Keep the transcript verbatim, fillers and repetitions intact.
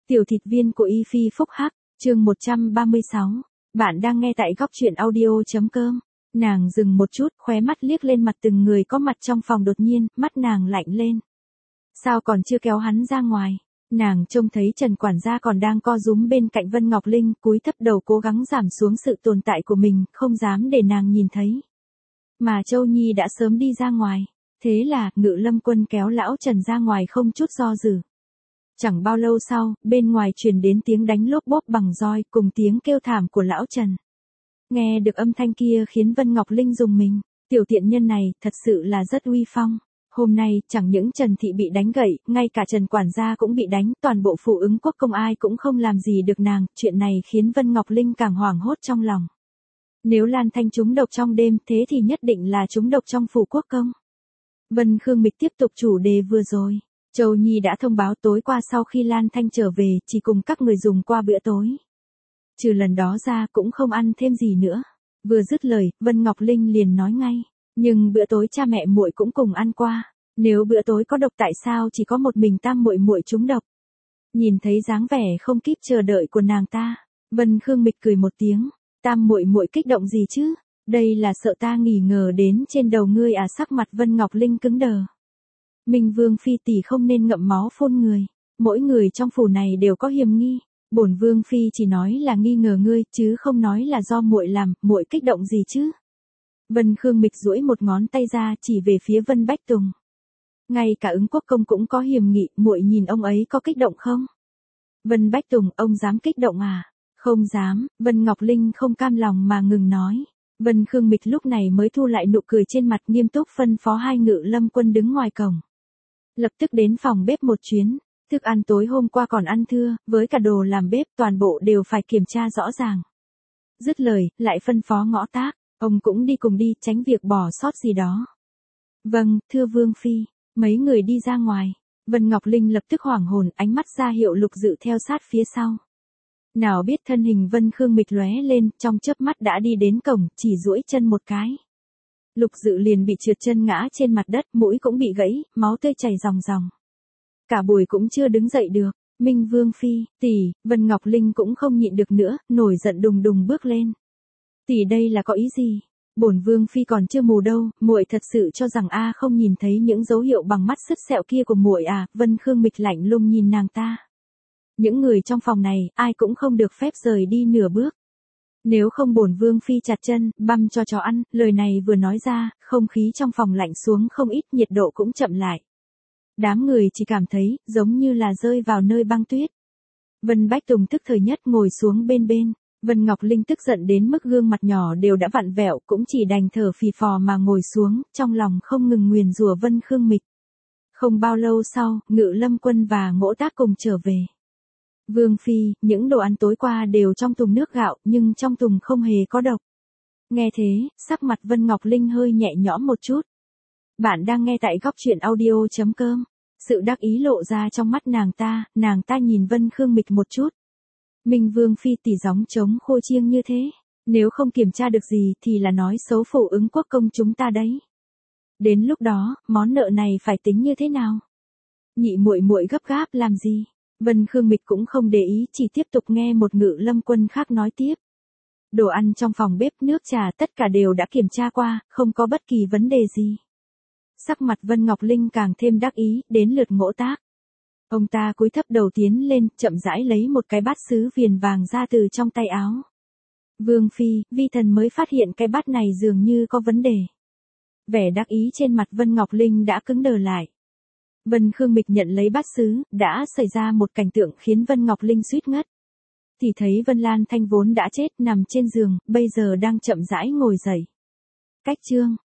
Tiểu thịt viên của Y Phi Phúc Hắc, chương một trăm ba mươi sáu. Bạn đang nghe tại góc truyện audio.com. Nàng dừng một chút, khóe mắt liếc lên mặt từng người có mặt trong phòng, đột nhiên, mắt nàng lạnh lên. Sao còn chưa kéo hắn ra ngoài? Nàng trông thấy Trần quản gia còn đang co rúm bên cạnh Vân Ngọc Linh, cúi thấp đầu cố gắng giảm xuống sự tồn tại của mình, không dám để nàng nhìn thấy. Mà Châu Nhi đã sớm đi ra ngoài. Thế là, Ngự Lâm Quân kéo lão Trần ra ngoài không chút do dự. Chẳng bao lâu sau, bên ngoài truyền đến tiếng đánh lốp bốp bằng roi cùng tiếng kêu thảm của lão Trần. Nghe được âm thanh kia khiến Vân Ngọc Linh rùng mình, tiểu tiện nhân này thật sự là rất uy phong. Hôm nay, chẳng những Trần Thị bị đánh gậy, ngay cả Trần quản gia cũng bị đánh, toàn bộ phủ ứng quốc công ai cũng không làm gì được nàng, chuyện này khiến Vân Ngọc Linh càng hoảng hốt trong lòng. Nếu Lan Thanh trúng độc trong đêm, thế thì nhất định là trúng độc trong phủ quốc công. Vân Khương Mịch tiếp tục chủ đề vừa rồi. Châu Nhi đã thông báo tối qua sau khi Lan Thanh trở về, chỉ cùng các người dùng qua bữa tối. Trừ lần đó ra cũng không ăn thêm gì nữa. Vừa dứt lời, Vân Ngọc Linh liền nói ngay, nhưng bữa tối cha mẹ muội cũng cùng ăn qua, nếu bữa tối có độc tại sao chỉ có một mình Tam muội muội trúng độc? Nhìn thấy dáng vẻ không kíp chờ đợi của nàng ta, Vân Khương Mịch cười một tiếng, Tam muội muội kích động gì chứ? Đây là sợ ta nghi ngờ đến trên đầu ngươi à? Sắc mặt Vân Ngọc Linh cứng đờ. Minh Vương phi tỷ không nên ngậm máu phun người, mỗi người trong phủ này đều có hiềm nghi, bổn Vương phi chỉ nói là nghi ngờ ngươi, chứ không nói là do muội làm, muội kích động gì chứ? Vân Khương Mịch duỗi một ngón tay ra chỉ về phía Vân Bách Tùng. Ngay cả ứng quốc công cũng có hiềm nghị, muội nhìn ông ấy có kích động không? Vân Bách Tùng, ông dám kích động à? Không dám. Vân Ngọc Linh không cam lòng mà ngừng nói. Vân Khương Mịch lúc này mới thu lại nụ cười trên mặt, nghiêm túc phân phó hai Ngự Lâm Quân đứng ngoài cổng. Lập tức đến phòng bếp một chuyến, thức ăn tối hôm qua còn ăn thưa, với cả đồ làm bếp toàn bộ đều phải kiểm tra rõ ràng. Dứt lời, lại phân phó Ngõ Tác, ông cũng đi cùng đi, tránh việc bỏ sót gì đó. Vâng, thưa Vương phi. Mấy người đi ra ngoài, Vân Ngọc Linh lập tức hoảng hồn, ánh mắt ra hiệu Lục Dự theo sát phía sau. Nào biết thân hình Vân Khương Mịch lóe lên, trong chớp mắt đã đi đến cổng, chỉ duỗi chân một cái. Lục Dự liền bị trượt chân ngã trên mặt đất, mũi cũng bị gãy, máu tươi chảy ròng ròng. Cả buổi cũng chưa đứng dậy được. Minh Vương phi, tỷ, Vân Ngọc Linh cũng không nhịn được nữa, nổi giận đùng đùng bước lên. Tỷ, đây là có ý gì? Bổn Vương phi còn chưa mù đâu, muội thật sự cho rằng a không nhìn thấy những dấu hiệu bằng mắt sứt sẹo kia của muội à? Vân Khương Mịch lạnh lùng nhìn nàng ta. Những người trong phòng này, ai cũng không được phép rời đi nửa bước. Nếu không bổn Vương phi chặt chân, băm cho chó ăn. Lời này vừa nói ra, không khí trong phòng lạnh xuống không ít, nhiệt độ cũng chậm lại. Đám người chỉ cảm thấy, giống như là rơi vào nơi băng tuyết. Vân Bách Tùng tức thời nhất ngồi xuống bên bên. Vân Ngọc Linh tức giận đến mức gương mặt nhỏ đều đã vặn vẹo, cũng chỉ đành thở phì phò mà ngồi xuống, trong lòng không ngừng nguyền rủa Vân Khương Mịch. Không bao lâu sau, Ngự Lâm Quân và Ngỗ Tác cùng trở về. Vương phi, những đồ ăn tối qua đều trong thùng nước gạo, nhưng trong thùng không hề có độc. Nghe thế, sắc mặt Vân Ngọc Linh hơi nhẹ nhõm một chút. Bạn đang nghe tại góc truyện audio.com. Sự đắc ý lộ ra trong mắt nàng ta, nàng ta nhìn Vân Khương Mịch một chút. Minh Vương phi tỷ gióng trống khô chiêng như thế, nếu không kiểm tra được gì thì là nói xấu phủ ứng quốc công chúng ta đấy. Đến lúc đó, món nợ này phải tính như thế nào? Nhị muội muội gấp gáp làm gì? Vân Khương Mịch cũng không để ý, chỉ tiếp tục nghe một Ngự Lâm Quân khác nói tiếp. Đồ ăn trong phòng bếp, nước trà tất cả đều đã kiểm tra qua, không có bất kỳ vấn đề gì. Sắc mặt Vân Ngọc Linh càng thêm đắc ý, đến lượt Ngỗ Tác. Ông ta cúi thấp đầu tiến lên, chậm rãi lấy một cái bát sứ viền vàng ra từ trong tay áo. Vương phi, vi thần mới phát hiện cái bát này dường như có vấn đề. Vẻ đắc ý trên mặt Vân Ngọc Linh đã cứng đờ lại. Vân Khương Mịch nhận lấy bát sứ, đã xảy ra một cảnh tượng khiến Vân Ngọc Linh suýt ngất. Thì thấy Vân Lan Thanh vốn đã chết nằm trên giường, bây giờ đang chậm rãi ngồi dậy. Cách chương